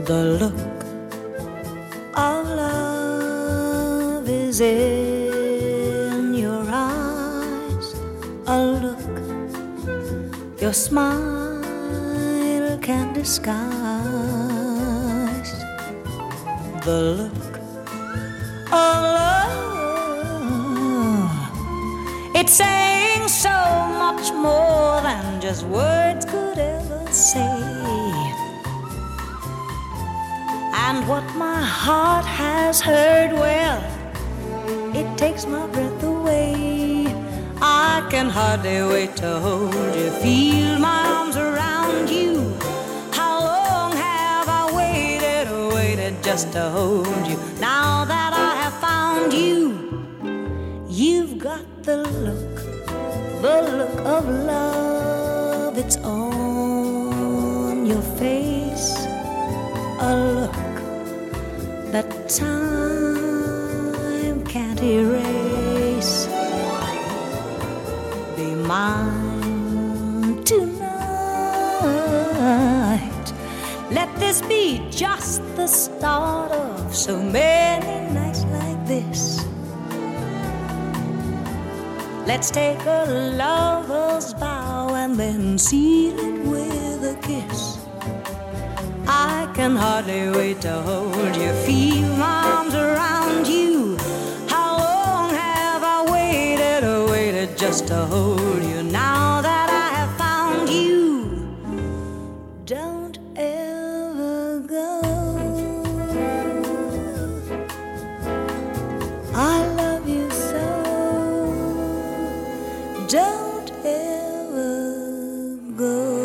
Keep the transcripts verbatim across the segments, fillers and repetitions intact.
The look of love is in your eyes, a look your smile can't disguise. The look of love, it's saying so much more than just words could ever say. And what my heart has heard, well, it takes my breath away. I can hardly wait to hold you, feel my arms around you. How long have I waited, waited just to hold you? Now that I have found you, you've got the look, the look of love. It's on your face, a look that time can't erase. Be mine tonight. Let this be just the start of so many nights like this. Let's take a lover's vow and then seal it with a kiss. I can hardly wait to hold you, feel my arms around you. How long have I waited, oh waited just to hold you? Now that I have found you, don't ever go. I love you so, don't ever go.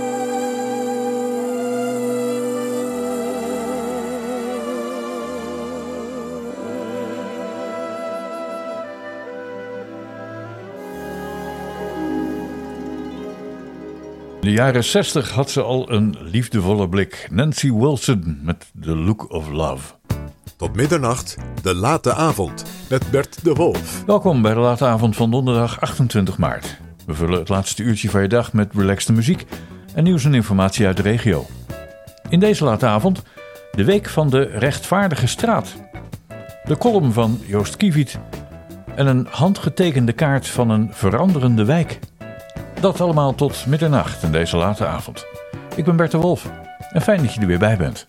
In de jaren zestig had ze al een liefdevolle blik. Nancy Wilson met The Look of Love. Tot middernacht, de late avond met Bert de Wolf. Welkom bij de late avond van donderdag achtentwintig maart. We vullen het laatste uurtje van je dag met relaxte muziek en nieuws en informatie uit de regio. In deze late avond de week van de rechtvaardige straat. De column van Joost Kieviet en een handgetekende kaart van een veranderende wijk. Dat allemaal tot middernacht in deze late avond. Ik ben Bert de Wolf en fijn dat je er weer bij bent.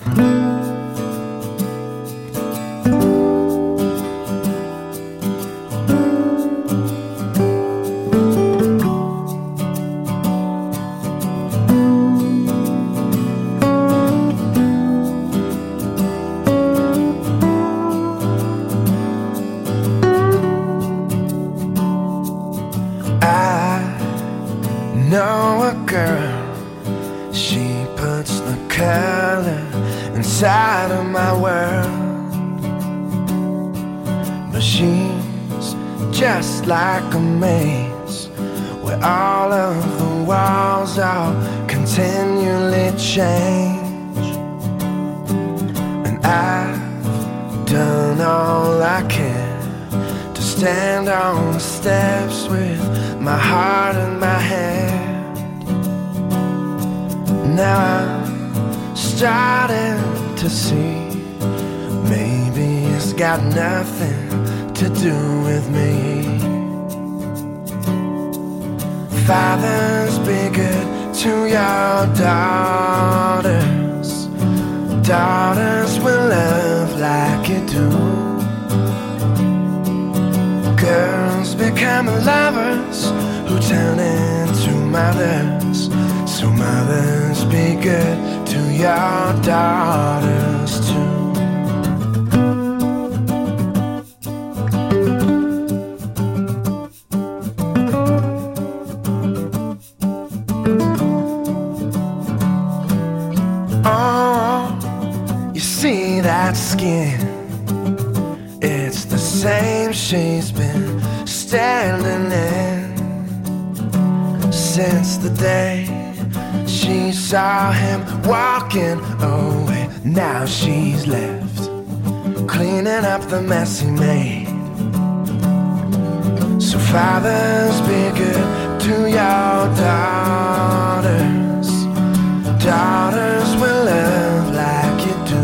Inside of my world, but she's just like a maze where all of the walls all continually change. And I've done all I can to stand on the steps with my heart in my hand. Now I'm starting to see maybe it's got nothing to do with me. Fathers, be good to your daughters. Daughters will love like you do. Girls become lovers who turn into mothers. So mothers, be good to your daughters too. Oh, you see that skin? It's the same she's been standing in since the day she saw him walking away. Now she's left cleaning up the mess he made. So fathers, be good to your daughters. Daughters will love like you do.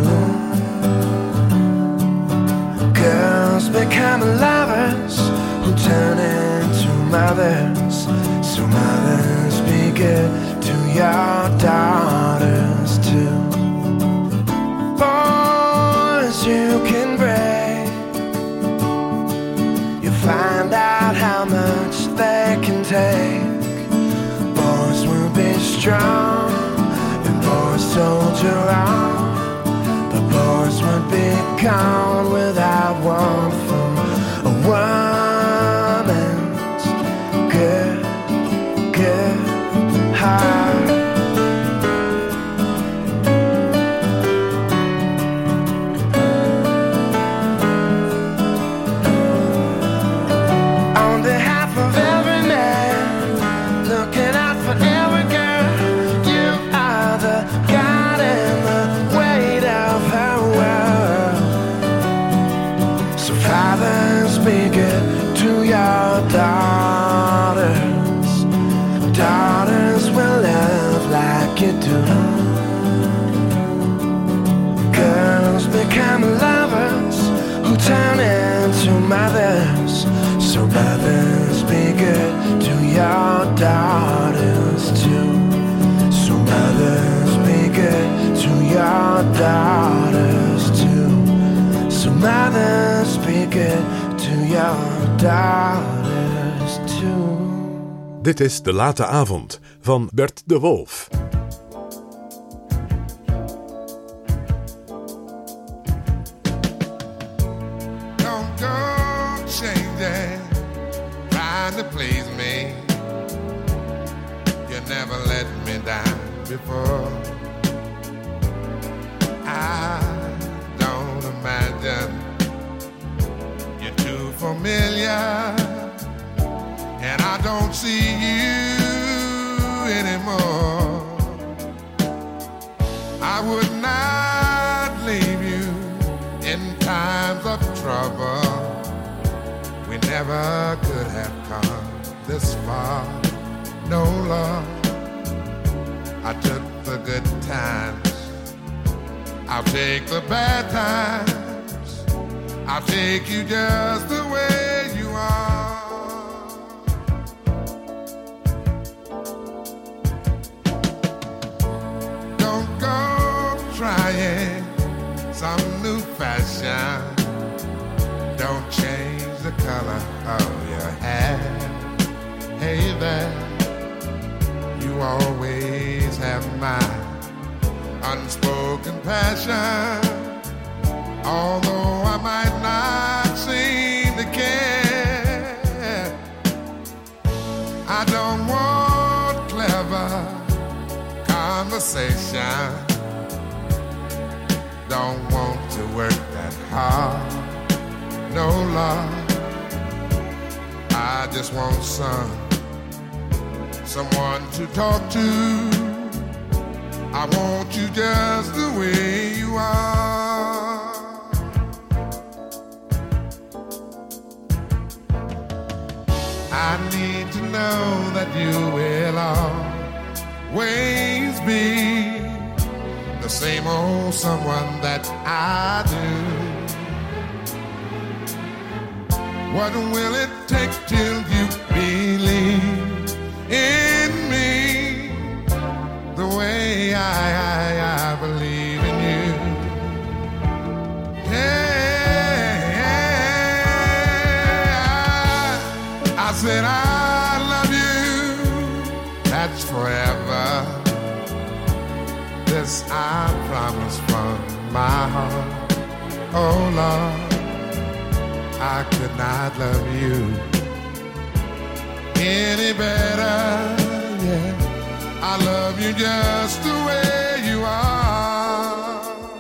strong and poor soldier on. The boys would be gone without warmth from a woman's good, good heart. On behalf of every man looking out for every girl, you are the God and the weight of her world. So fathers, be good to your daughters. Daughters will love like you do. Girls become lovers who turn into mothers. So mothers, be good to your daughters too. So mothers, be good to your daughters too. So mothers, be good to your daughters too. Dit is De Late Avond van Bert de Wolf. Don't go changing, trying to please me. You never let me down before. I don't imagine you're too familiar, and I don't see you anymore. I would not leave you in times of trouble. We never could have come this far. No, Lord, I took the good times, I'll take the bad times, I'll take you just the way you are. Don't go trying some new fashion. Don't change the color of your hair. Hey there, you always have my unspoken passion. Although I might not seem to care, I don't want clever conversation. Don't want to work that hard. No, Lord, I just want some someone to talk to. I want you just the way you are. I need to know that you will always be the same old someone that I do. What will it take till you believe in me the way I, I, I believe in you? Yeah, I, I said I love you, that's forever. This I promise from my heart. Oh Lord, I could not love you any better, yeah. I love you just the way you are.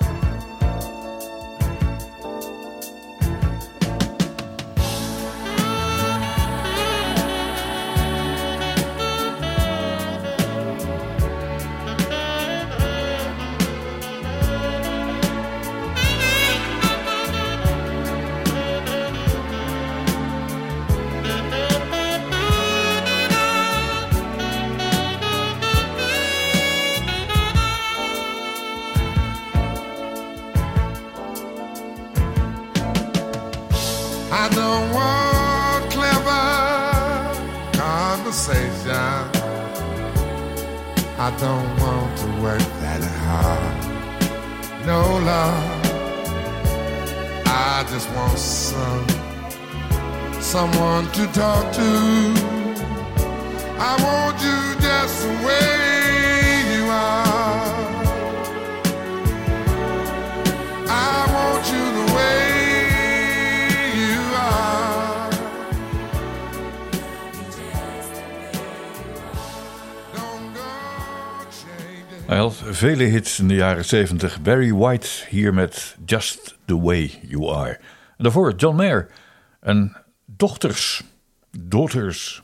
I don't want clever conversation. I don't want to work that hard. No, Lord, I just want some someone to talk to. I want you just the way Hij had vele hits in de jaren zeventig. Barry White hier met Just the Way You Are. En daarvoor John Mayer en Dochters. Daughters.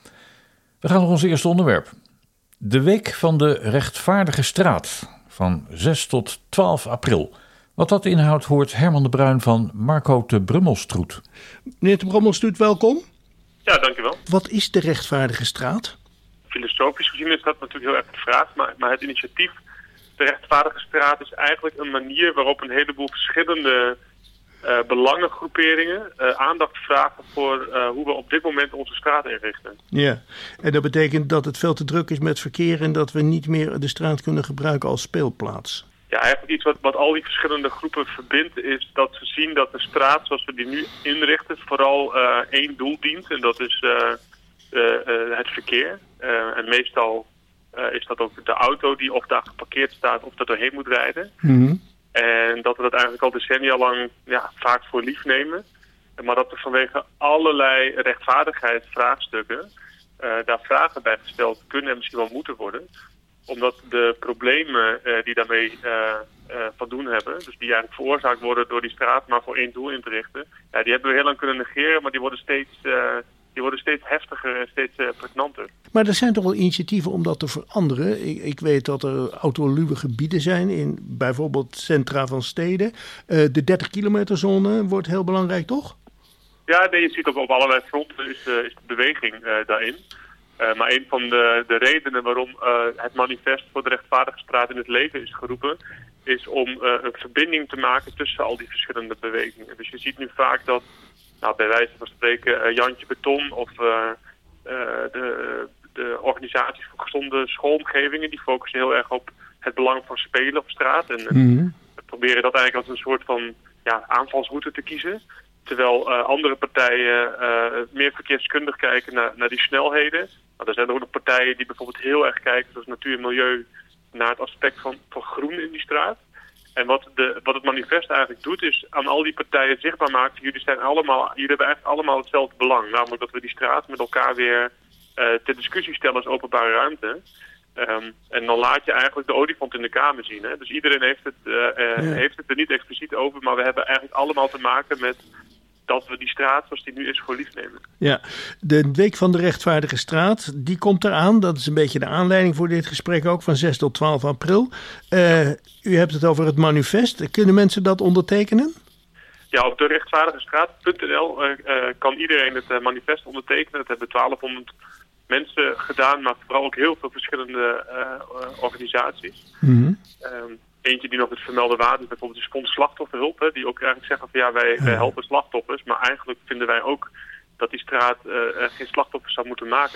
We gaan naar ons eerste onderwerp. De Week van de Rechtvaardige Straat van zes tot twaalf april. Wat dat inhoudt hoort Herman de Bruin van Marco de Brummelstroet. Meneer de Brummelstroet, welkom. Ja, dankjewel. Wat is de Rechtvaardige Straat? Filosofisch gezien is dat natuurlijk heel erg de vraag, maar, maar het initiatief De Rechtvaardige Straat is eigenlijk een manier waarop een heleboel verschillende uh, belangengroeperingen uh, aandacht vragen voor uh, hoe we op dit moment onze straat inrichten. Ja, en dat betekent dat het veel te druk is met verkeer en dat we niet meer de straat kunnen gebruiken als speelplaats. Ja, eigenlijk iets wat, wat al die verschillende groepen verbindt is dat ze zien dat de straat zoals we die nu inrichten vooral uh, één doel dient en dat is uh, uh, uh, het verkeer. Uh, en meestal uh, is dat ook de auto die of daar geparkeerd staat of er doorheen moet rijden. Mm-hmm. En dat we dat eigenlijk al decennia lang ja, vaak voor lief nemen. Maar dat er vanwege allerlei rechtvaardigheidsvraagstukken uh, daar vragen bij gesteld kunnen en misschien wel moeten worden. Omdat de problemen uh, die daarmee uh, uh, van doen hebben, dus die eigenlijk veroorzaakt worden door die straat maar voor één doel in te richten, ja, die hebben we heel lang kunnen negeren, maar die worden steeds, uh, die worden steeds heftiger en steeds uh, pregnanter. Maar er zijn toch wel initiatieven om dat te veranderen. Ik, ik weet dat er autoluwe gebieden zijn in bijvoorbeeld centra van steden. Uh, de dertig kilometer zone wordt heel belangrijk, toch? Ja, nee, je ziet op, op allerlei fronten is, uh, is de beweging uh, daarin. Uh, maar een van de, de redenen waarom uh, het manifest voor de Rechtvaardige Straat in het leven is geroepen, is om uh, een verbinding te maken tussen al die verschillende bewegingen. Dus je ziet nu vaak dat, nou, bij wijze van spreken, uh, Jantje Beton of uh, uh, de, de organisaties voor gezonde schoolomgevingen, die focussen heel erg op het belang van spelen op straat. En Mm-hmm. we proberen dat eigenlijk als een soort van ja, aanvalsroute te kiezen. Terwijl uh, andere partijen uh, meer verkeerskundig kijken naar, naar die snelheden. Nou, er zijn er ook nog partijen die bijvoorbeeld heel erg kijken, zoals Natuur en Milieu, naar het aspect van, van groen in die straat. En wat, de, wat het manifest eigenlijk doet, is aan al die partijen zichtbaar maken, jullie, zijn allemaal, jullie hebben eigenlijk allemaal hetzelfde belang. Namelijk dat we die straat met elkaar weer uh, ter discussie stellen als openbare ruimte. Um, en dan laat je eigenlijk de olifant in de kamer zien. Hè? Dus iedereen heeft het, uh, uh, ja. heeft het er niet expliciet over, maar we hebben eigenlijk allemaal te maken met dat we die straat zoals die nu is voor lief nemen. Ja, de Week van de Rechtvaardige Straat, die komt eraan. Dat is een beetje de aanleiding voor dit gesprek ook, van zes tot twaalf april. Uh, u hebt het over het manifest. Kunnen mensen dat ondertekenen? Ja, op de rechtvaardigestraat punt n l uh, uh, kan iedereen het uh, manifest ondertekenen. Dat hebben twaalfhonderd mensen gedaan, maar vooral ook heel veel verschillende uh, uh, organisaties. Mm-hmm. Um, Eentje die nog het vermelde waard is, bijvoorbeeld de Fonds Slachtofferhulp, hè, die ook eigenlijk zeggen van ja, wij, wij helpen slachtoffers, maar eigenlijk vinden wij ook dat die straat uh, geen slachtoffers zou moeten maken.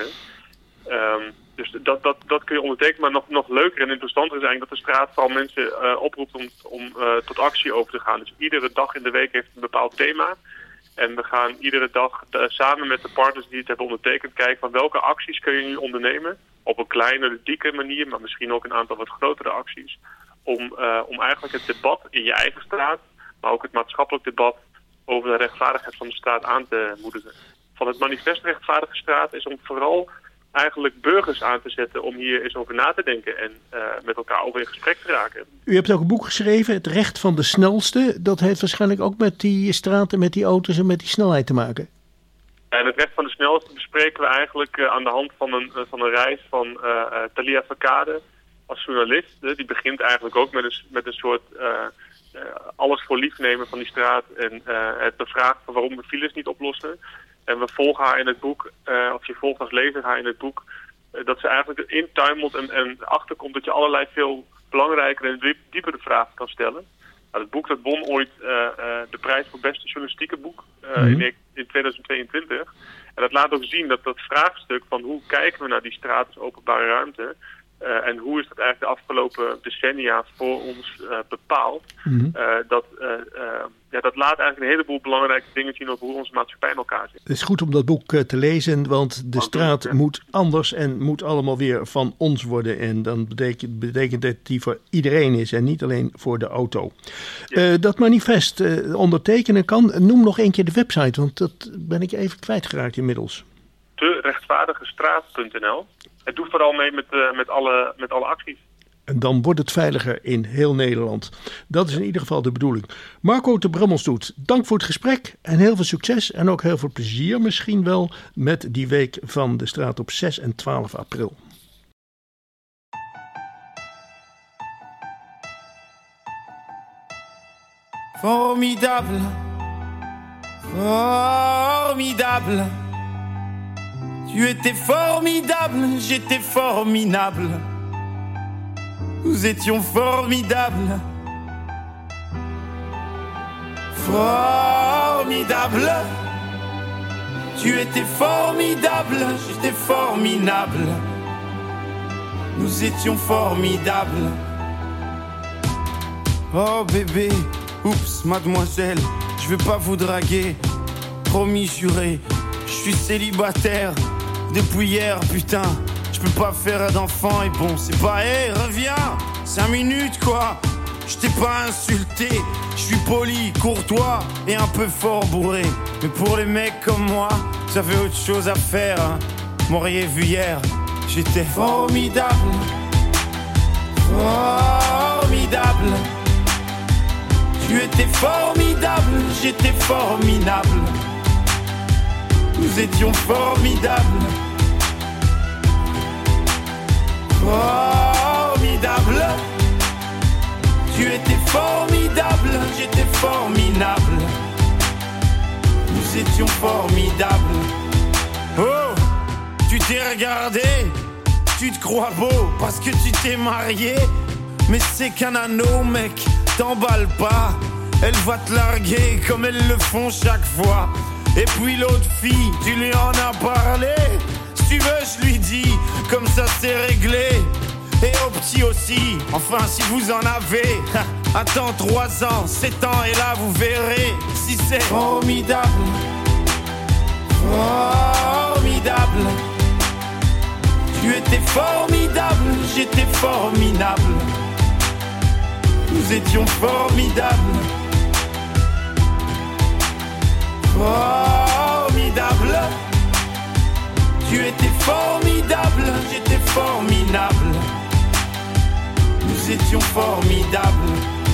Um, dus dat, dat, dat kun je ondertekenen, maar nog, nog leuker en interessanter is eigenlijk dat de straat vooral mensen uh, oproept om, om uh, tot actie over te gaan. Dus iedere dag in de week heeft een bepaald thema. En we gaan iedere dag uh, samen met de partners die het hebben ondertekend kijken van welke acties kun je nu ondernemen. Op een kleine, ludieke manier, maar misschien ook een aantal wat grotere acties. Om, uh, om eigenlijk het debat in je eigen straat, maar ook het maatschappelijk debat over de rechtvaardigheid van de straat aan te moedigen. Van het manifest Rechtvaardige Straat is om vooral eigenlijk burgers aan te zetten om hier eens over na te denken en uh, met elkaar over in gesprek te raken. U hebt ook een boek geschreven, Het Recht van de Snelste. Dat heeft waarschijnlijk ook met die straten, met die auto's en met die snelheid te maken. En het Recht van de Snelste bespreken we eigenlijk uh, aan de hand van een, uh, van een reis van uh, uh, Thalia Verkade als journalist. Uh, die begint eigenlijk ook met een, met een soort uh, uh, alles voor lief nemen van die straat en uh, het bevragen van waarom we files niet oplossen. En we volgen haar in het boek, uh, of je volgt als lezer haar in het boek, uh, dat ze eigenlijk intuimelt en, en achterkomt dat je allerlei veel belangrijkere en diep, diepere vragen kan stellen. Nou, het boek dat won ooit uh, uh, de prijs voor beste journalistieke boek uh, mm-hmm. in, in tweeduizend tweeëntwintig. En dat laat ook zien dat dat vraagstuk van hoe kijken we naar die straat als openbare ruimte, Uh, en hoe is dat eigenlijk de afgelopen decennia voor ons uh, bepaald? Mm-hmm. Uh, dat, uh, uh, ja, dat laat eigenlijk een heleboel belangrijke dingen zien over hoe onze maatschappij in elkaar zit. Het is goed om dat boek uh, te lezen, want de straat ja. moet anders en moet allemaal weer van ons worden. En dan betekent, betekent dat die voor iedereen is en niet alleen voor de auto. Ja. Uh, dat manifest uh, ondertekenen kan. Noem nog een keer de website, want dat ben ik even kwijtgeraakt inmiddels. de rechtvaardige straat punt n l. En doe vooral mee met, uh, met, alle, met alle acties. En dan wordt het veiliger in heel Nederland. Dat is in ieder geval de bedoeling. Marco de Brammelsdoet, dank voor het gesprek en heel veel succes. En ook heel veel plezier misschien wel met die week van de straat op zes en twaalf april. Formidable, formidable. Tu étais formidable, j'étais formidable. Nous étions formidables. Formidable. Tu étais formidable, j'étais formidable. Nous étions formidables. Oh bébé, oups, mademoiselle, je vais pas vous draguer. Promis, juré, je suis célibataire depuis hier, putain. Je peux pas faire d'enfant et bon, c'est pas, hé, hey, reviens, cinq minutes quoi. Je t'ai pas insulté, je suis poli, courtois et un peu fort bourré. Mais pour les mecs comme moi, j'avais autre chose à faire, hein. M'auriez vu hier, j'étais formidable. Formidable. Tu étais formidable, j'étais formidable. Nous étions formidables. Formidable. Tu étais formidable, j'étais formidable. Nous étions formidables. Oh, tu t'es regardé, tu te crois beau parce que tu t'es marié. Mais c'est qu'un anneau, mec, t'emballe pas. Elle va te larguer comme elles le font chaque fois. Et puis l'autre fille, tu lui en as parlé. Si tu veux, je lui dis, comme ça c'est réglé. Et au petit aussi, enfin si vous en avez. Attends trois ans, sept ans et là vous verrez si c'est formidable. Formidable. Tu étais formidable, j'étais formidable. Nous étions formidables. Formidable. Tu étais formidable, j'étais formidable. Nous étions formidables.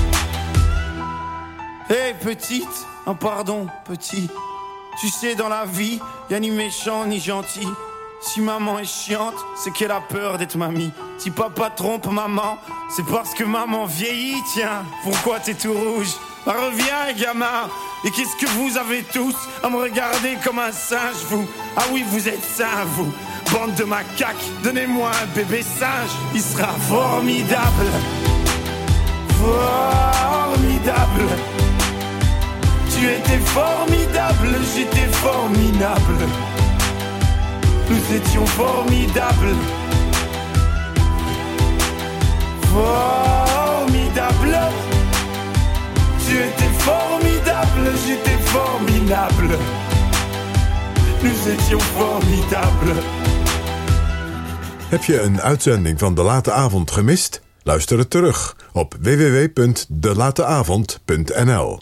Hé hey, petite, oh pardon petit. Tu sais dans la vie, y'a ni méchant ni gentil. Si maman est chiante, c'est qu'elle a peur d'être mamie. Si papa trompe maman, c'est parce que maman vieillit. Tiens, pourquoi t'es tout rouge? Bah, reviens gamin. Et qu'est-ce que vous avez tous à me regarder comme un singe, vous? Ah oui, vous êtes sains, vous. Bande de macaques, donnez-moi un bébé singe. Il sera formidable. Formidable. Tu étais formidable, j'étais formidable. Nous étions formidables. Formidable. Tu étais formidable, j'étais formidable. Nous étions formidables. Heb je een uitzending van De Late Avond gemist? Luister het terug op w w w punt de late avond punt n l.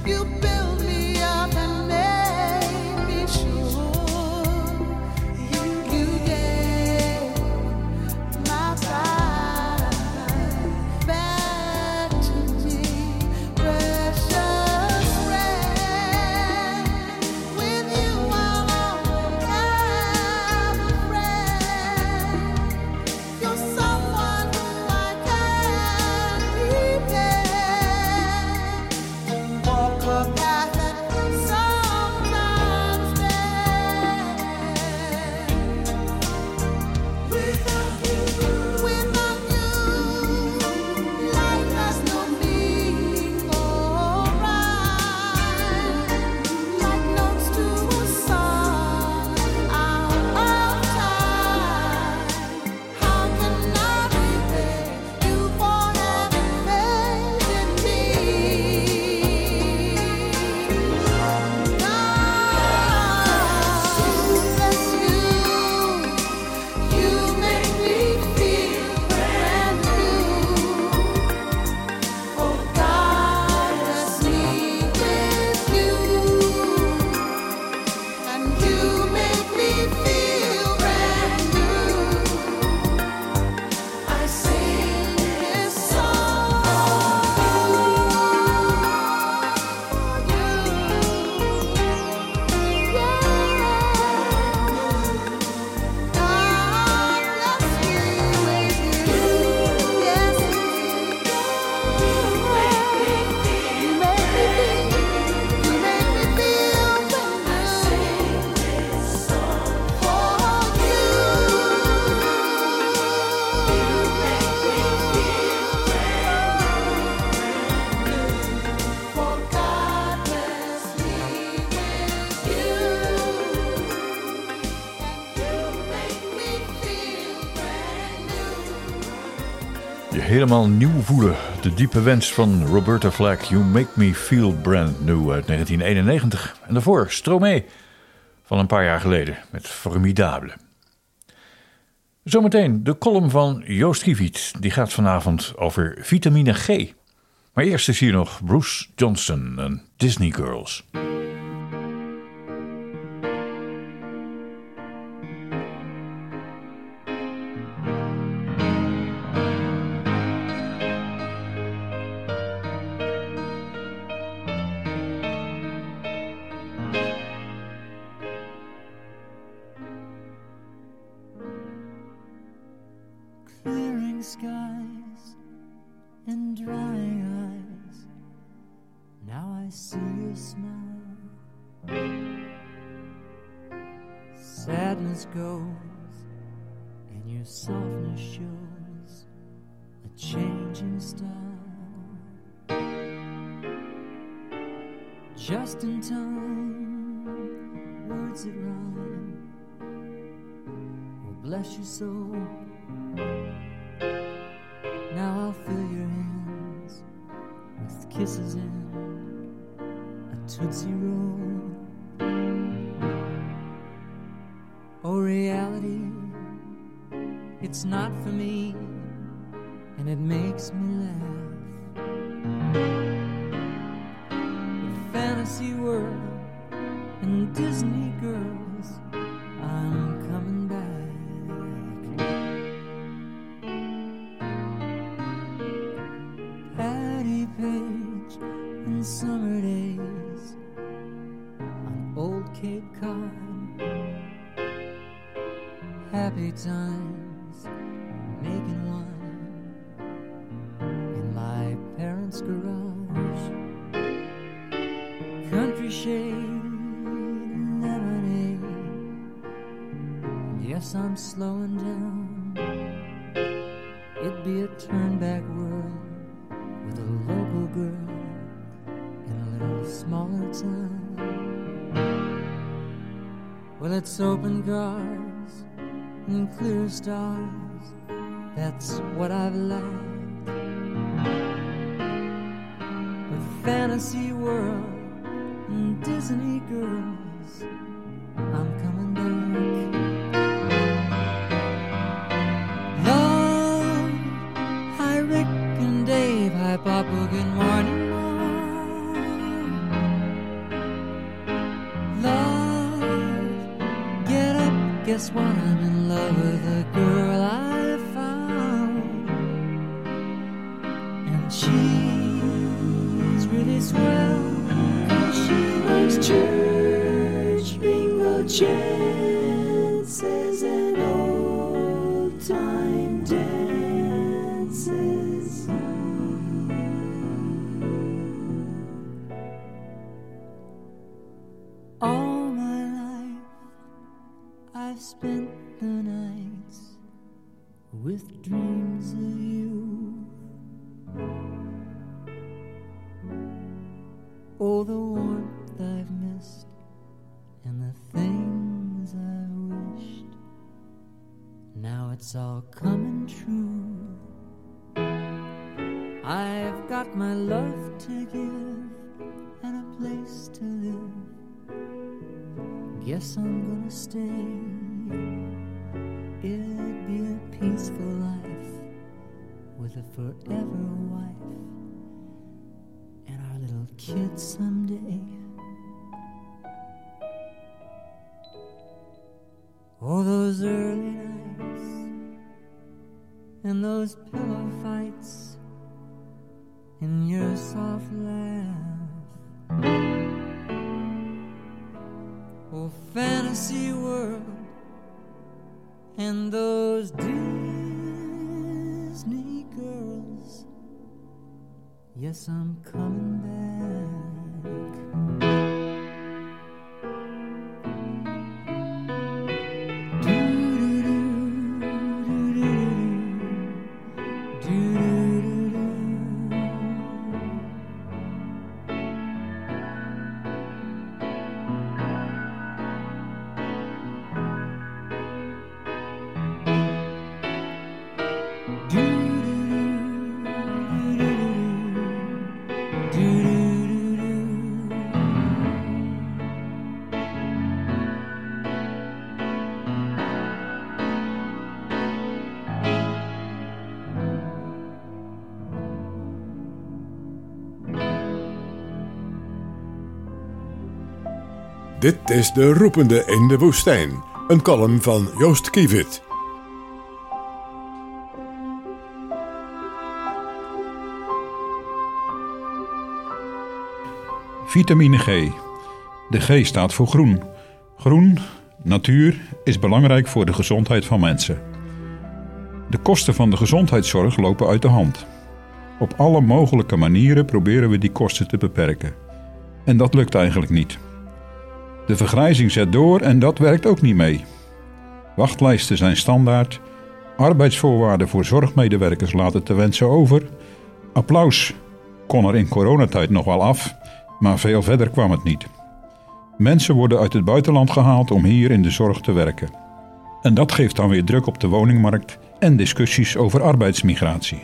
You built me up and made me sure. You gave my pride back to me, precious friend. With you I'll always have a friend. You're someone who I can depend. Walk a path that sometimes bends. Without you, without you, life has no meaning or rhyme. Like notes to a song out of time. How can I repay you for having made me? Bless you, you make me feel brand new. Oh God, bless me with you, and you make me feel brand new. I sing this song for you. God bless me with you. Yes, you make me feel, you make me feel brand new. I sing this song for you. You make me feel brand new. For God bless me with you, and you make me feel brand new. Je helemaal nieuw voelen. De diepe wens van Roberta Flack. You Make Me Feel Brand New uit negentien eenennegentig. En daarvoor Stromae van een paar jaar geleden met Formidable. Zometeen de column van Joost Kieviet. Die gaat vanavond over vitamine G. Maar eerst is hier nog Bruce Johnston en Disney Girls. Clearing skies and drying eyes. Now I see your smile. Sadness goes and your softness shows a changing style. Just in time, words that rhyme will bless your soul. Now I'll fill your hands with kisses and a Tootsie Roll. Oh, reality, it's not for me, and it makes me laugh. The fantasy world and Disney girls, I'm coming back. Patty Page and summer days on Old Cape Cod. Happy times making wine in my parents' garage. Country shade and lemonade. Yes, I'm slowing down. It'd be a turn-back world with a local girl in a little smaller town. Well, it's open cars and clear stars. That's what I've liked. The fantasy world and Disney girls, I'm coming back. Love, hi Rick and Dave, hi Papa, good morning Mom. guess while I'm in love with a girl I found, and she's really swell, 'cause she likes church, bingo, chances, and old time dances. All my life I've spent the nights with dreams of you. Oh, the warmth I've missed and the things I wished. Now it's all coming true. I've got my love to give and a place to live. Guess I'm gonna stay. It'd be a peaceful life with a forever wife and our little kids someday. Oh, those early nights and those pillow fights and your soft laugh. Oh, fantasy world and those Disney girls. Yes, I'm coming back. Dit is De Roepende in de Woestijn, een column van Joost Kievit. Vitamine G. De G staat voor groen. Groen, natuur, is belangrijk voor de gezondheid van mensen. De kosten van de gezondheidszorg lopen uit de hand. Op alle mogelijke manieren proberen we die kosten te beperken. En dat lukt eigenlijk niet. De vergrijzing zet door en dat werkt ook niet mee. Wachtlijsten zijn standaard. Arbeidsvoorwaarden voor zorgmedewerkers laten te wensen over. Applaus kon er in coronatijd nog wel af, maar veel verder kwam het niet. Mensen worden uit het buitenland gehaald om hier in de zorg te werken. En dat geeft dan weer druk op de woningmarkt en discussies over arbeidsmigratie.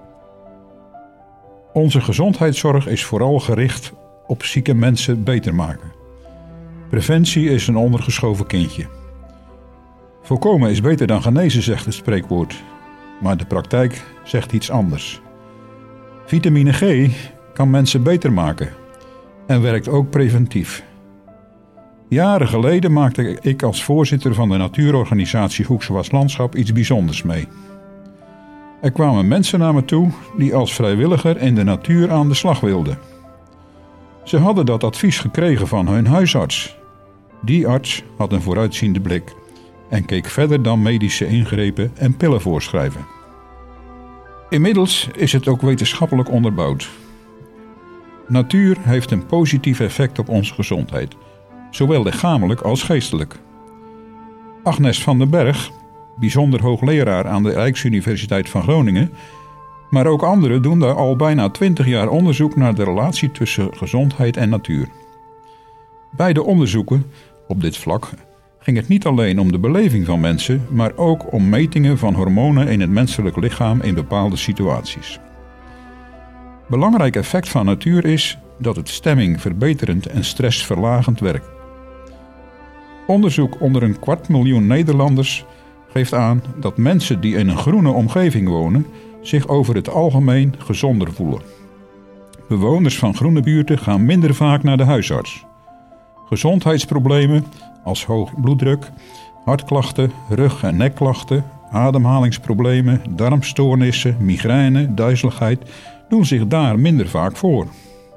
Onze gezondheidszorg is vooral gericht op zieke mensen beter maken. Preventie is een ondergeschoven kindje. Voorkomen is beter dan genezen, zegt het spreekwoord. Maar de praktijk zegt iets anders. Vitamine G kan mensen beter maken en werkt ook preventief. Jaren geleden maakte ik als voorzitter van de natuurorganisatie Hoeksgewas Landschap iets bijzonders mee. Er kwamen mensen naar me toe die als vrijwilliger in de natuur aan de slag wilden. Ze hadden dat advies gekregen van hun huisarts. Die arts had een vooruitziende blik en keek verder dan medische ingrepen en pillen voorschrijven. Inmiddels is het ook wetenschappelijk onderbouwd. Natuur heeft een positief effect op onze gezondheid, zowel lichamelijk als geestelijk. Agnes van den Berg, bijzonder hoogleraar aan de Rijksuniversiteit van Groningen, maar ook anderen doen daar al bijna twintig jaar onderzoek naar de relatie tussen gezondheid en natuur. Bij de onderzoeken op dit vlak ging het niet alleen om de beleving van mensen, maar ook om metingen van hormonen in het menselijk lichaam in bepaalde situaties. Belangrijk effect van natuur is dat het stemming verbeterend en stressverlagend werkt. Onderzoek onder een kwart miljoen Nederlanders geeft aan dat mensen die in een groene omgeving wonen zich over het algemeen gezonder voelen. Bewoners van groene buurten gaan minder vaak naar de huisarts. Gezondheidsproblemen als hoog bloeddruk, Hartklachten, rug- en nekklachten, ademhalingsproblemen, darmstoornissen, migraine, duizeligheid doen zich daar minder vaak voor.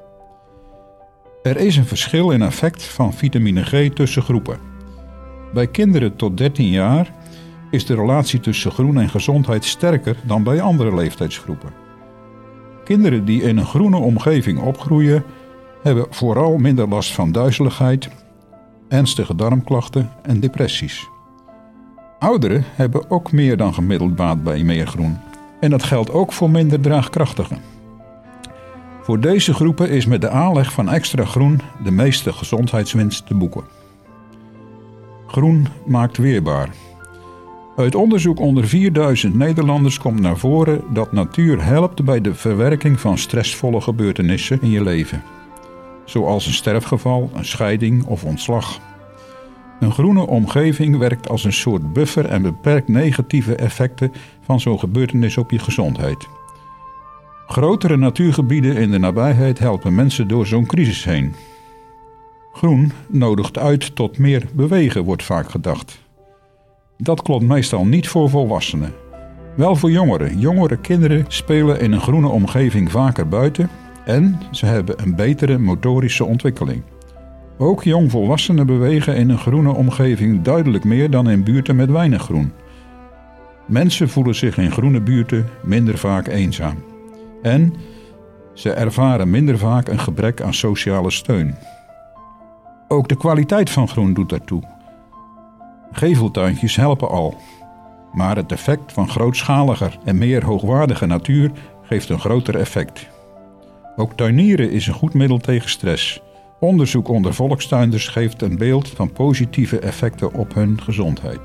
Er is een verschil in effect van vitamine G tussen groepen. Bij kinderen tot dertien jaar is de relatie tussen groen en gezondheid sterker dan bij andere leeftijdsgroepen. Kinderen die in een groene omgeving opgroeien, hebben vooral minder last van duizeligheid, ernstige darmklachten en depressies. Ouderen hebben ook meer dan gemiddeld baat bij meer groen. En dat geldt ook voor minder draagkrachtigen. Voor deze groepen is met de aanleg van extra groen de meeste gezondheidswinst te boeken. Groen maakt weerbaar. Uit onderzoek onder vierduizend Nederlanders komt naar voren dat natuur helpt bij de verwerking van stressvolle gebeurtenissen in je leven. Zoals een sterfgeval, een scheiding of ontslag. Een groene omgeving werkt als een soort buffer en beperkt negatieve effecten van zo'n gebeurtenis op je gezondheid. Grotere natuurgebieden in de nabijheid helpen mensen door zo'n crisis heen. Groen nodigt uit tot meer bewegen, wordt vaak gedacht. Dat klopt meestal niet voor volwassenen. Wel voor jongeren. Jongere kinderen spelen in een groene omgeving vaker buiten en ze hebben een betere motorische ontwikkeling. Ook jongvolwassenen bewegen in een groene omgeving duidelijk meer dan in buurten met weinig groen. Mensen voelen zich in groene buurten minder vaak eenzaam. En ze ervaren minder vaak een gebrek aan sociale steun. Ook de kwaliteit van groen doet daartoe. Geveltuintjes helpen al. Maar het effect van grootschaliger en meer hoogwaardige natuur geeft een groter effect. Ook tuinieren is een goed middel tegen stress. Onderzoek onder volkstuinders geeft een beeld van positieve effecten op hun gezondheid.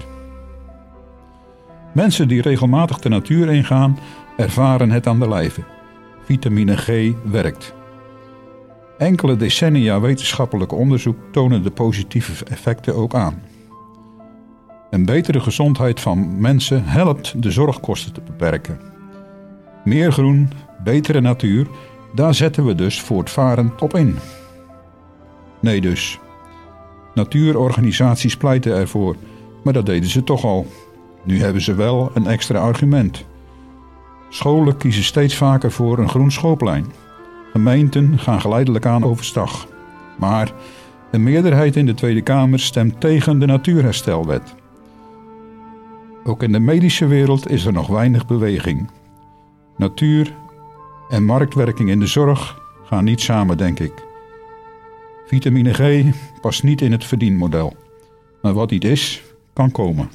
Mensen die regelmatig de natuur ingaan, ervaren het aan de lijve. Vitamine G werkt. Enkele decennia wetenschappelijk onderzoek tonen de positieve effecten ook aan. Een betere gezondheid van mensen helpt de zorgkosten te beperken. Meer groen, betere natuur, daar zetten we dus voortvarend op in. Nee dus. Natuurorganisaties pleiten ervoor, maar dat deden ze toch al. Nu hebben ze wel een extra argument. Scholen kiezen steeds vaker voor een groen schoolplein. Gemeenten gaan geleidelijk aan overstag. Maar een meerderheid in de Tweede Kamer stemt tegen de Natuurherstelwet. Ook in de medische wereld is er nog weinig beweging. Natuur en marktwerking in de zorg gaan niet samen, denk ik. Vitamine G past niet in het verdienmodel. Maar wat niet is, kan komen.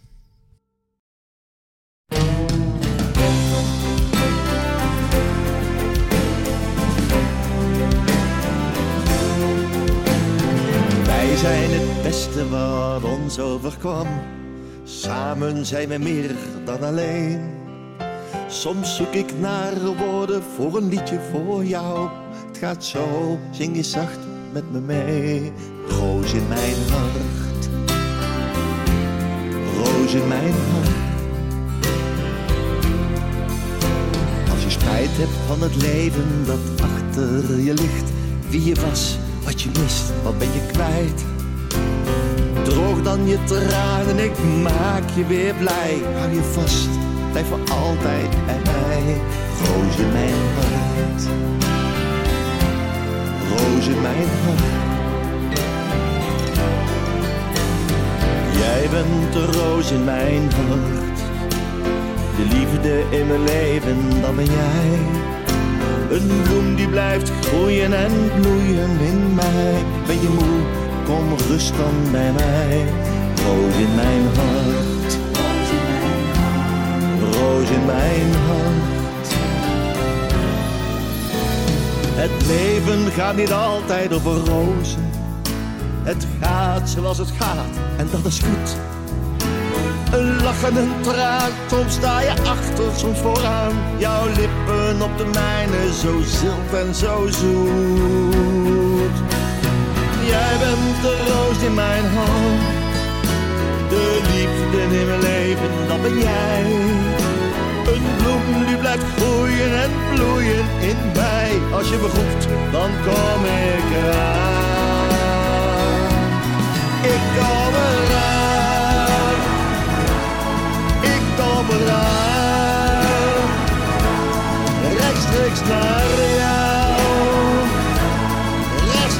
Wij zijn het beste wat ons overkwam. Samen zijn we meer dan alleen. Soms zoek ik naar woorden voor een liedje voor jou. Het gaat zo, zing je zacht met me mee. Roos in mijn hart, roos in mijn hart. Als je spijt hebt van het leven dat achter je ligt. Wie je was, wat je mist, wat ben je kwijt. Droog dan je tranen, ik maak je weer blij. Hou je vast, blijf voor altijd bij mij. Roos in mijn hart, roos in mijn hart. Jij bent de roos in mijn hart. De liefde in mijn leven, dan ben jij. Een bloem die blijft groeien en bloeien in mij. Ben je moe, kom rust dan bij mij. Roos in mijn hart, roos in mijn hart. Het leven gaat niet altijd over rozen. Het gaat zoals het gaat en dat is goed. Een lach en een traan, soms sta je achter, soms vooraan. Jouw lippen op de mijne, zo zilt en zo zoet. Jij bent de roos in mijn hand. De liefde in mijn leven, dat ben jij. Een bloem die blijft groeien en bloeien in mij. Als je me roept, dan kom ik eraan. Ik kom eraan.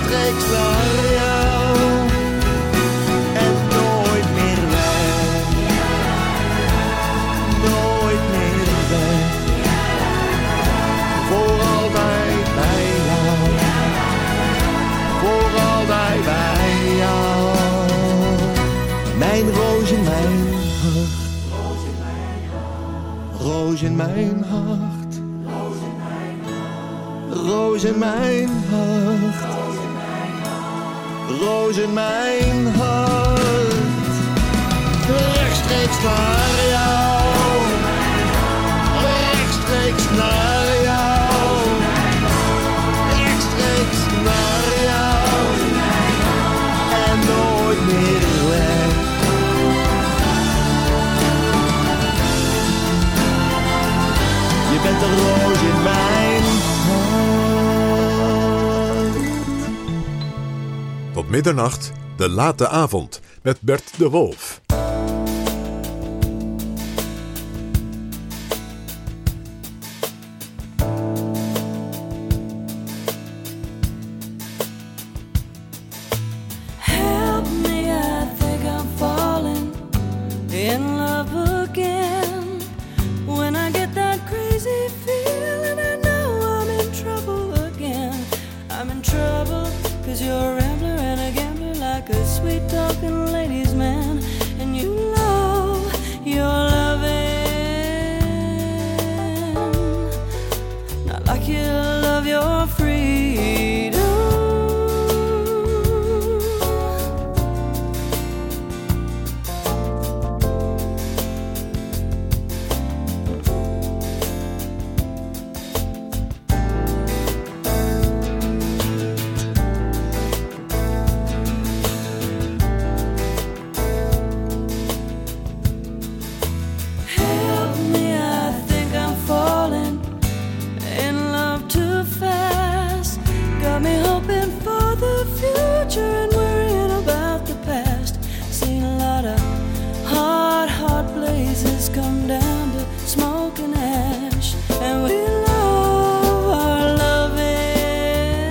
rechtstreeks naar jou en nooit meer weg, nooit meer weg, voor altijd bij jou, voor altijd bij jou. Mijn roos in mijn hart, roos in mijn hart, roos in mijn hart, roos in mijn hart, rechtstreeks naar jou, rechtstreeks naar jou, rechtstreeks naar jou en nooit meer weg. Je bent de roos in mijn hart. Tot middernacht, de late avond met Bert de Wolf. Help me, I think I'm falling in love again. When I get that crazy feeling, I know I'm in trouble again. I'm in trouble, cause you're a rambler and a gambler, like a sweet talking ladies man. And you love your loving, not like you love your freedom. Help me, I think I'm falling in love too fast. Got me hoping for the future and worrying about the past. Seen a lot of hot, hot blazes come down to smoke and ash. And we love our loving,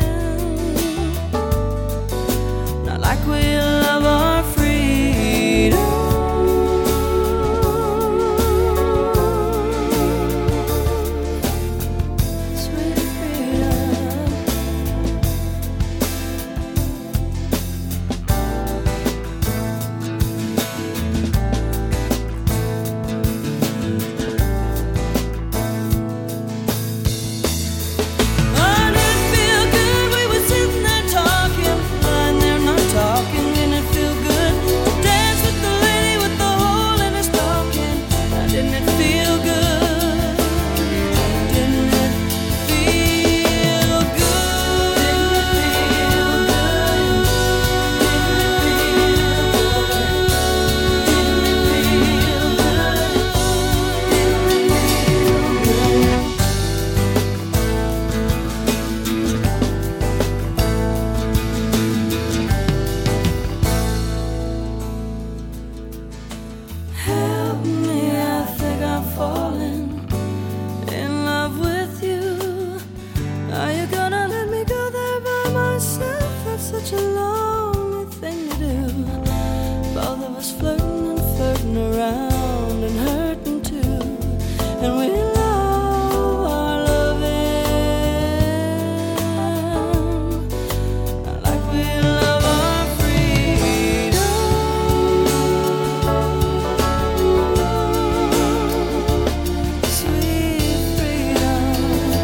not like we love our freedom. Sweet freedom. Oh, did it feel good? We were sitting there talking, lying there not talking. Didn't it feel good to dance with the lady with the hole in her stocking? Now, didn't it feel good? Didn't it feel good? Didn't it feel good? Didn't it feel good? Didn't it feel good? Help me, I think I'm falling in love with you. Are you gonna let me go there by myself? That's such a lonely thing to do. Both of us flirting and flirting around and hurting too. And we love our loving, not like we love our freedom. Sweet freedom.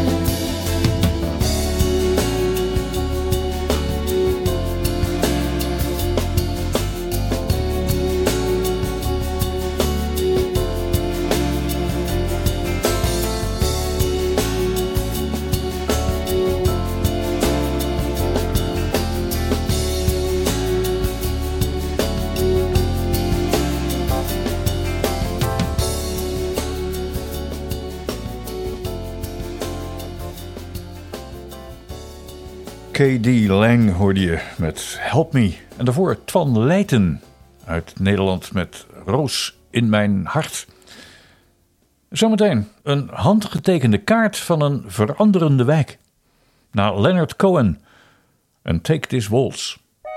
K D Lang hoorde je met Help Me. En daarvoor Twan Leijten uit Nederland met Roos in mijn hart. Zometeen een handgetekende kaart van een veranderende wijk. Na Leonard Cohen en Take This Waltz.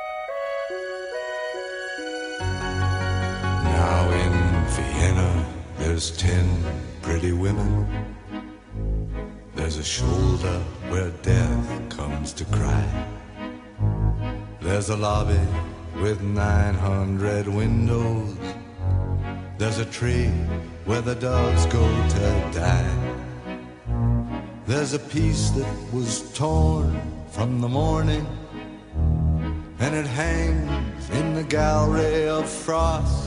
Now in Vienna there's ten pretty women. There's a shoulder where death comes to cry. There's a lobby with nine hundred windows. There's a tree where the dogs go to die. There's a piece that was torn from the morning, and it hangs in the gallery of frost.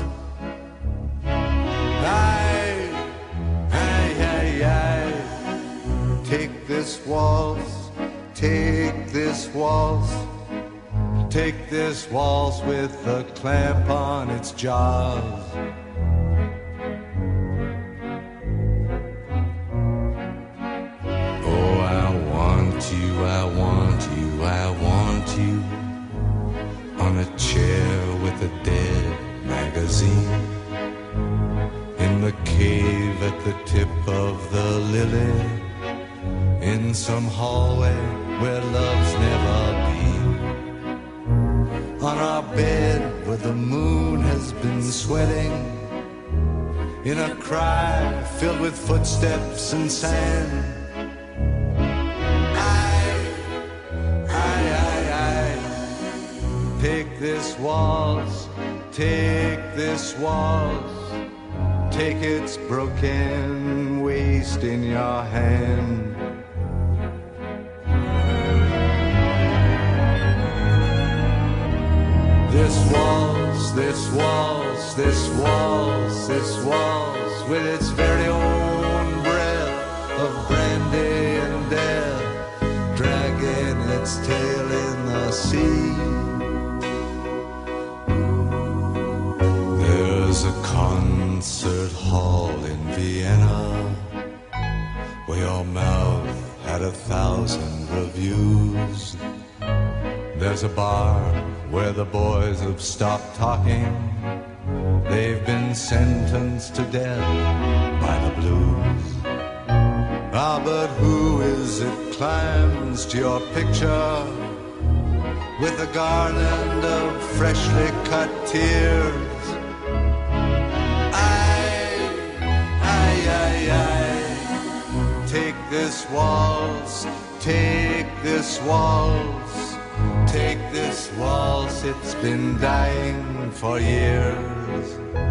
Aye, aye, aye, aye. Take this waltz, take this waltz, take this waltz with a clamp on its jaws. Oh, I want you, I want you, I want you on a chair with a dead magazine, in the cave at the tip of the lily, in some hallway where love's never been, on our bed where the moon has been sweating, in a cry filled with footsteps and sand. I, I, I, I, take this waltz, take this waltz, take its broken waist in your hand. This waltz, this waltz, this waltz, this waltz, with its very own breath of brandy and death, dragging its tail in the sea. There's a concert hall in Vienna where your mouth had a thousand reviews. There's a bar where the boys have stopped talking. They've been sentenced to death by the blues. Ah, but who is it climbs to your picture with a garland of freshly cut tears? I, I, I, I, take this waltz, take this waltz, take this waltz, it's been dying for years.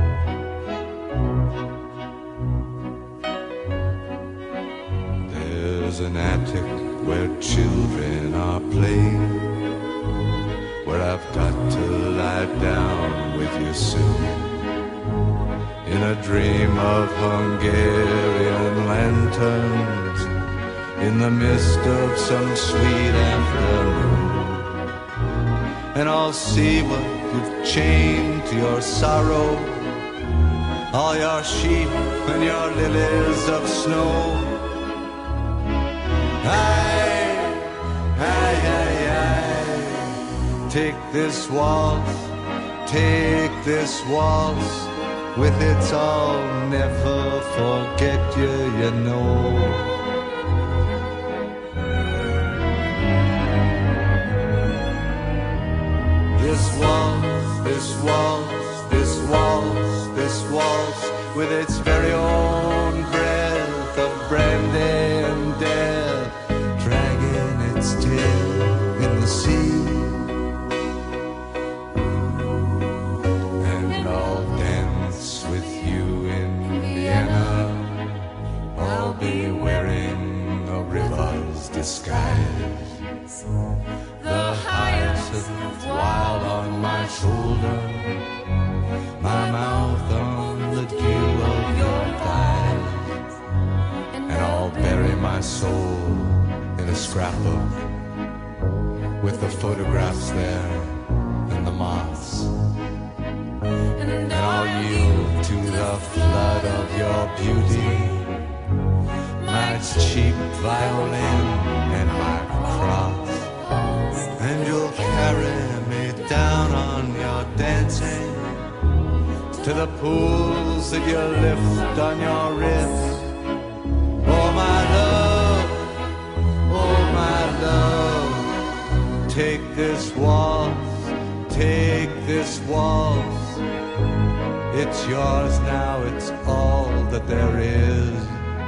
There's an attic where children are playing, where I've got to lie down with you soon, in a dream of Hungarian lanterns, in the mist of some sweet afternoon. And I'll see what you've chained to your sorrow, all your sheep and your lilies of snow. Aye, aye, aye, aye, take this waltz, take this waltz, with its I'll never forget you, you know. This waltz, this waltz, this waltz, this waltz, with its very own breath of brandy and death, dragging its tail in the sea. And I'll dance with you in Vienna, I'll be wearing a river's disguise, the hyacinth wild on my shoulder, my mouth on the dew of your thighs, and I'll bury my soul in a scrapbook with the photographs there and the moths, and I'll yield to the flood of your beauty, my cheap violin and my cross. And you'll carry me down on your dancing to the pools that you lift on your wrist. Oh my love, oh my love, take this waltz, take this waltz. It's yours now, it's all that there is.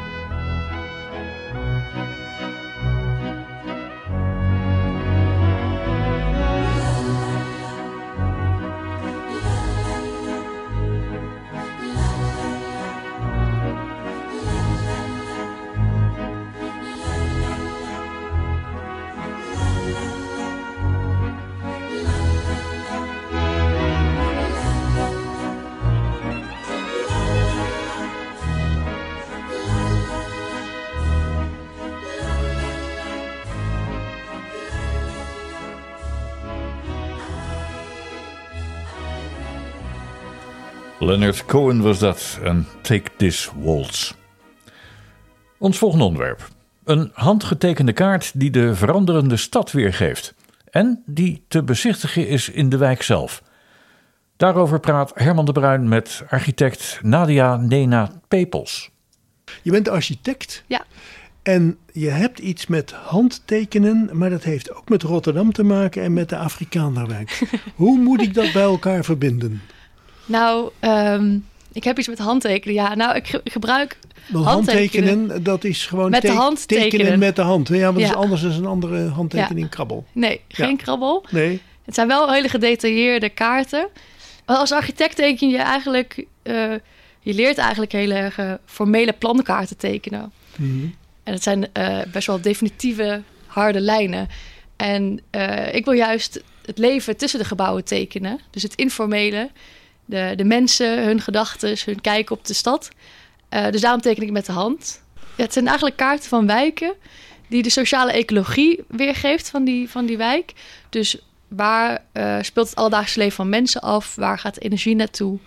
Leonard Cohen was dat en Take This Waltz. Ons volgende onderwerp. Een handgetekende kaart die de veranderende stad weergeeft. En die te bezichtigen is in de wijk zelf. Daarover praat Herman de Bruin met architect Nadia Nena Pepels. Je bent architect. Ja. En je hebt iets met handtekenen, maar dat heeft ook met Rotterdam te maken en met de Afrikanerwijk. Hoe moet ik dat bij elkaar verbinden? Nou, um, ik heb iets met handtekenen. Ja, nou, ik ge- gebruik Want handtekenen. handtekenen, dat is gewoon met te- de hand tekenen tekenen. met de hand. Ja, want Ja. dat is anders dan een andere handtekening Ja. krabbel. Nee, geen Ja. krabbel. Nee. Het zijn wel hele gedetailleerde kaarten. Maar als architect teken je eigenlijk... Uh, je leert eigenlijk heel erg uh, formele plankaarten tekenen. Mm-hmm. En het zijn uh, best wel definitieve, harde lijnen. En uh, ik wil juist het leven tussen de gebouwen tekenen. Dus het informele. De, de mensen, hun gedachten, hun kijk op de stad. Uh, dus daarom teken ik met de hand. Ja, het zijn eigenlijk kaarten van wijken die de sociale ecologie weergeeft van die, van die wijk. Dus waar uh, speelt het alledaagse leven van mensen af? Waar gaat de energie naartoe?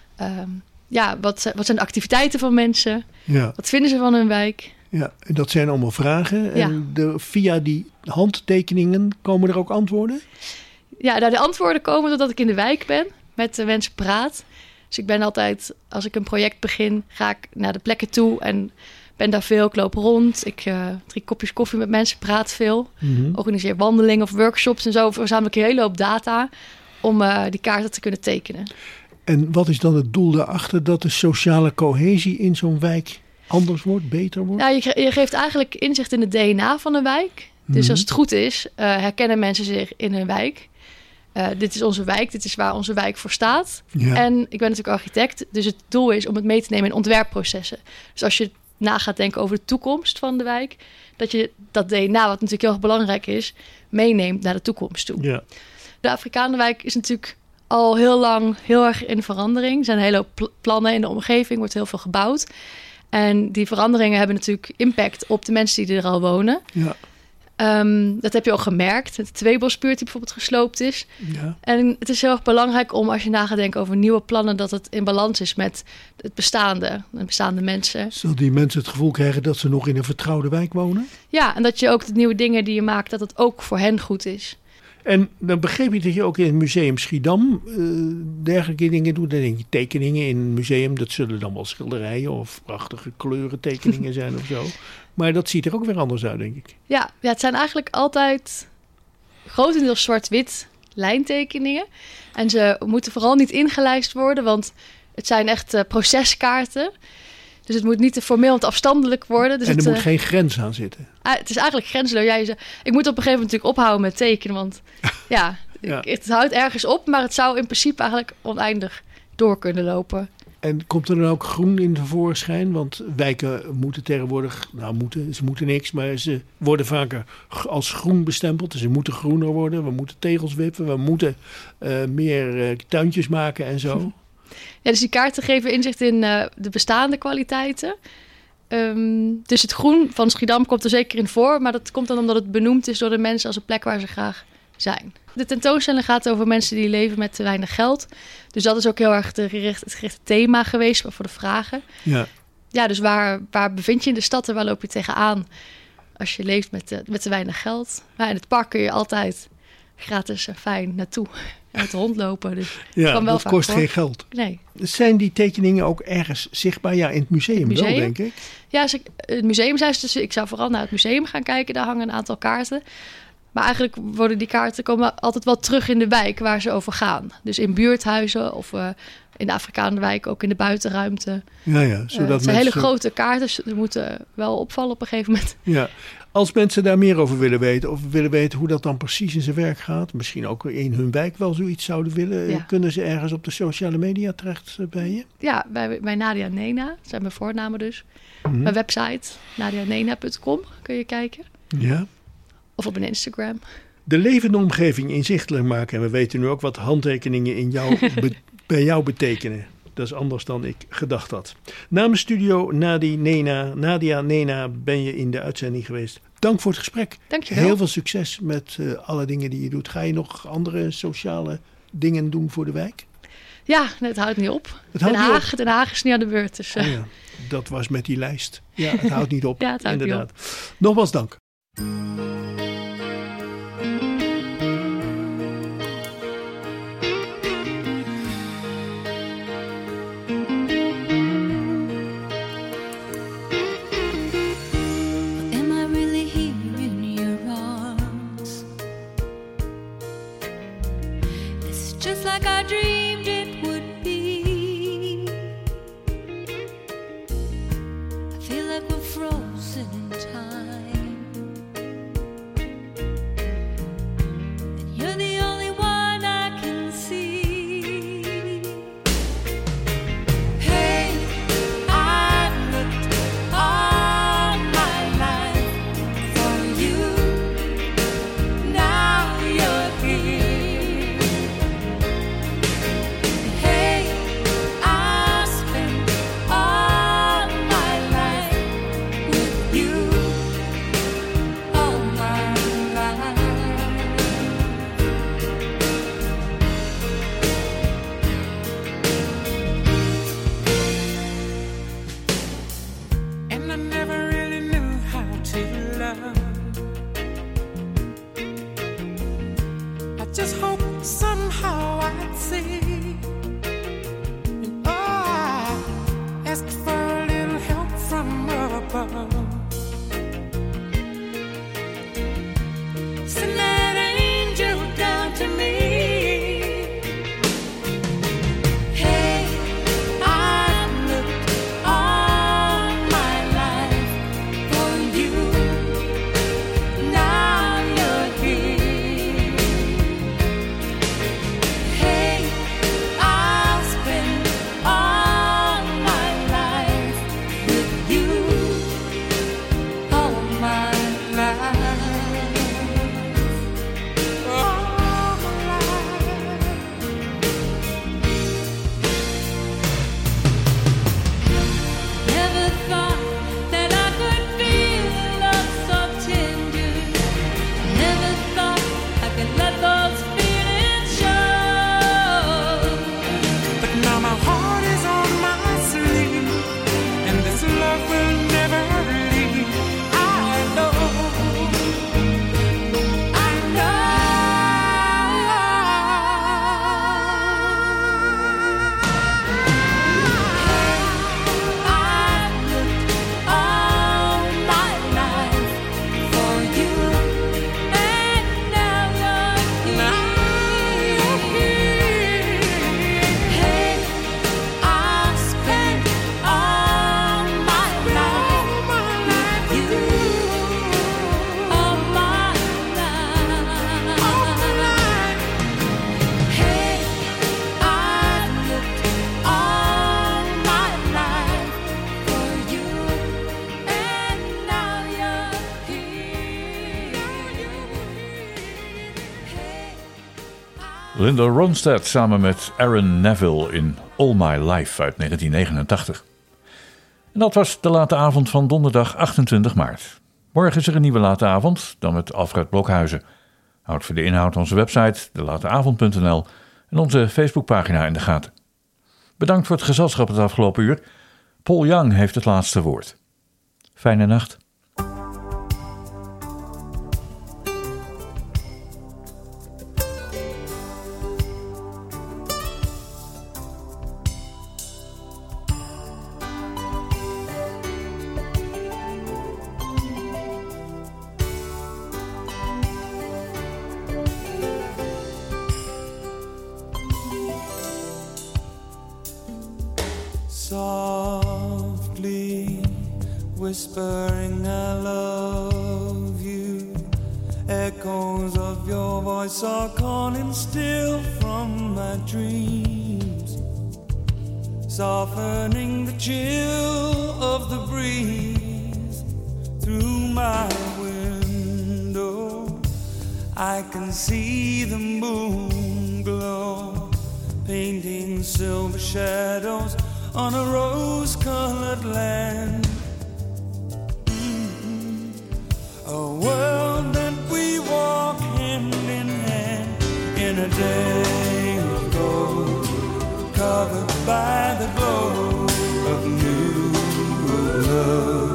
Um, ja, wat, wat zijn de activiteiten van mensen? Ja. Wat vinden ze van hun wijk? Ja, en dat zijn allemaal vragen. Ja. En de, via die handtekeningen komen er ook antwoorden? Ja, daar de antwoorden komen doordat ik in de wijk ben, met de mensen praat. Dus ik ben altijd, als ik een project begin, ga ik naar de plekken toe en ben daar veel. Ik loop rond, ik uh, drink kopjes koffie met mensen, praat veel. Mm-hmm. Organiseer wandelingen of workshops en zo. Verzamel ik een hele hoop data om uh, die kaarten te kunnen tekenen. En wat is dan het doel daarachter? Dat de sociale cohesie in zo'n wijk anders wordt, beter wordt? Ja, je, ge- je geeft eigenlijk inzicht in het D N A van een wijk. Dus Mm-hmm. als het goed is, uh, herkennen mensen zich in hun wijk. Uh, dit is onze wijk, dit is waar onze wijk voor staat. Ja. En ik ben natuurlijk architect, dus het doel is om het mee te nemen in ontwerpprocessen. Dus als je na gaat denken over de toekomst van de wijk, dat je dat D N A, wat natuurlijk heel erg belangrijk is, meeneemt naar de toekomst toe. Ja. De Afrikanerwijk is natuurlijk al heel lang heel erg in verandering. Er zijn een hele hoop pl- plannen in de omgeving, wordt heel veel gebouwd. En die veranderingen hebben natuurlijk impact op de mensen die er al wonen. Ja. Um, dat heb je al gemerkt. De Tweebosbuurt die bijvoorbeeld gesloopt is. Ja. En het is heel erg belangrijk om, als je na gaat denken over nieuwe plannen, dat het in balans is met het bestaande, de bestaande mensen. Zodat die mensen het gevoel krijgen dat ze nog in een vertrouwde wijk wonen? Ja, en dat je ook de nieuwe dingen die je maakt, dat het ook voor hen goed is. En dan begreep ik dat je ook in het museum Schiedam uh, dergelijke dingen doet. Dan denk je tekeningen in een museum, dat zullen dan wel schilderijen of prachtige kleurentekeningen zijn of zo. Maar dat ziet er ook weer anders uit, denk ik. Ja, ja het zijn eigenlijk altijd grotendeels zwart-wit lijntekeningen. En ze moeten vooral niet ingelijst worden, want het zijn echt uh, proceskaarten. Dus het moet niet te formeel en te afstandelijk worden. Dus en er het, moet uh, geen grens aan zitten. Uh, het is eigenlijk grenzeloos. Ja, je, ik moet op een gegeven moment natuurlijk ophouden met tekenen. Want ja, Ja. het houdt ergens op. Maar het zou in principe eigenlijk oneindig door kunnen lopen. En komt er dan ook groen in tevoorschijn? Want wijken moeten tegenwoordig, nou moeten, ze moeten niks, maar ze worden vaker g- als groen bestempeld. Dus ze moeten groener worden, we moeten tegels wippen, we moeten uh, meer uh, tuintjes maken en zo. Ja, dus die kaarten geven inzicht in uh, de bestaande kwaliteiten. Um, dus het groen van Schiedam komt er zeker in voor. Maar dat komt dan omdat het benoemd is door de mensen als een plek waar ze graag zijn. De tentoonstelling gaat over mensen die leven met te weinig geld. Dus dat is ook heel erg de gericht, het gerichte thema geweest voor de vragen. Ja. Ja, dus waar, waar bevind je in de stad en waar loop je tegenaan als je leeft met te, met te weinig geld? Maar in het park kun je altijd gratis en fijn naartoe met de hond lopen. Dus Ja, kan wel dat vaak kost voor. geen geld. Nee. Zijn die tekeningen ook ergens zichtbaar? Ja, in het museum, Het museum? wel, denk ik. Ja, als ik, het museum zijn ze, dus ik zou vooral naar het museum gaan kijken. Daar hangen een aantal kaarten. Maar eigenlijk worden die kaarten komen altijd wel terug in de wijk waar ze over gaan. Dus in buurthuizen of uh, in de Afrikaanwijk, ook in de buitenruimte. Ja, ja. Zodat uh, het zijn mensen... hele grote kaarten, ze moeten wel opvallen op een gegeven moment. Ja. Als mensen daar meer over willen weten, of willen weten hoe dat dan precies in zijn werk gaat, misschien ook in hun wijk wel zoiets zouden willen, Ja. kunnen ze ergens op de sociale media terecht bij je? Ja, bij, bij Nadia Nena, dat zijn mijn voornamen dus. Mm-hmm. Mijn website, nadia nena punt com, kun je kijken. Ja. Of op mijn Instagram. De levende omgeving inzichtelijk maken. En we weten nu ook wat handtekeningen in jou be- bij jou betekenen. Dat is anders dan ik gedacht had. Namens studio Nadia Nena, Nadia Nena ben je in de uitzending geweest. Dank voor het gesprek. Dank je wel. Heel veel succes met uh, alle dingen die je doet. Ga je nog andere sociale dingen doen voor de wijk? Ja, nee, het houdt niet op. Het houdt Den niet Haag, op. Den Haag is niet aan de beurt. Dus, uh. Oh ja, dat was met die lijst. Ja, het houdt niet op. Ja, het houdt niet inderdaad. Nogmaals dank. Am I really here in your arms? It's just like I dreamed it would be. I feel like we're frozen in time, and you're the only one I can see. Hey, I've looked all my life for you. Now you're here. Hey, I spent all my life with you. All my life. And I never really knew how to love. I just hope somehow I'd see. And oh, I asked for a little help from above. Send that angel down to me. Hey, I've looked all my life for you. Now you're here. Hey, I'll spend all my life with you. All my life. All my life. Never thought that I could feel love so tender. Never thought I could let those feelings show. But now my heart is on my sleeve, and this love will never leave. I know, I know. I've looked all my life for you, and now you're here. Hey, I've spent all my life with you. All my life. Hey, I've looked all my life for you, and now you're here. Linda Ronstadt samen met Aaron Neville in All My Life uit negentien negenentachtig. En dat was de late avond van donderdag achtentwintig maart. Morgen is er een nieuwe late avond, dan met Alfred Blokhuizen. Houd voor de inhoud onze website, de late avond punt n l en onze Facebookpagina in de gaten. Bedankt voor het gezelschap het afgelopen uur. Paul Young heeft het laatste woord. Fijne nacht. softly whispering I love you. Echoes of your voice are calling still from my dreams, softening the chill of the breeze through my window. I can see the moon glow, painting silver shadows on a rose-colored land. Mm-hmm. A world that we walk hand in hand in a day of gold, covered by the glow of new love.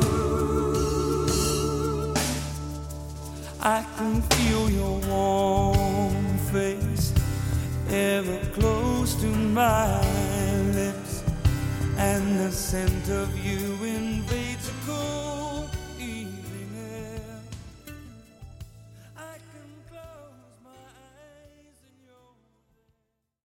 I can feel your warm face ever close to my lips, and the scent of you invades a cold